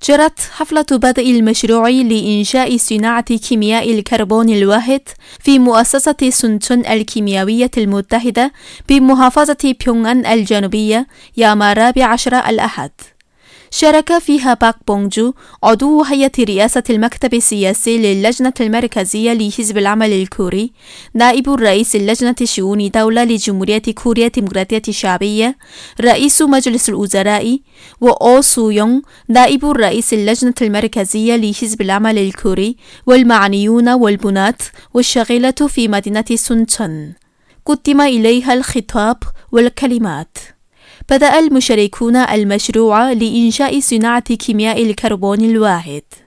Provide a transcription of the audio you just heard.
جرت حفلة بدء المشروع لإنشاء صناعة كيمياء الكربون الواحد في مؤسسة سونشون الكيميائية المتحدة بمحافظة بيونغان الجنوبية يوم 14 الأحد. شارك فيها باك بونجو عضو هيئة رئاسة المكتب السياسي للجنة المركزية لحزب العمل الكوري، نائب رئيس اللجنة شؤون دولة لجمهورية كوريا الديمقراطية الشعبية، رئيس مجلس الوزراء، وأو سو يونغ نائب رئيس اللجنة المركزية لحزب العمل الكوري، والمعنيون والبنات والشاغلة في مدينة سونشون. قدم إليها الخطاب والكلمات. بدأ المشاركون المشروع لإنشاء صناعة كيمياء الكربون الواحد.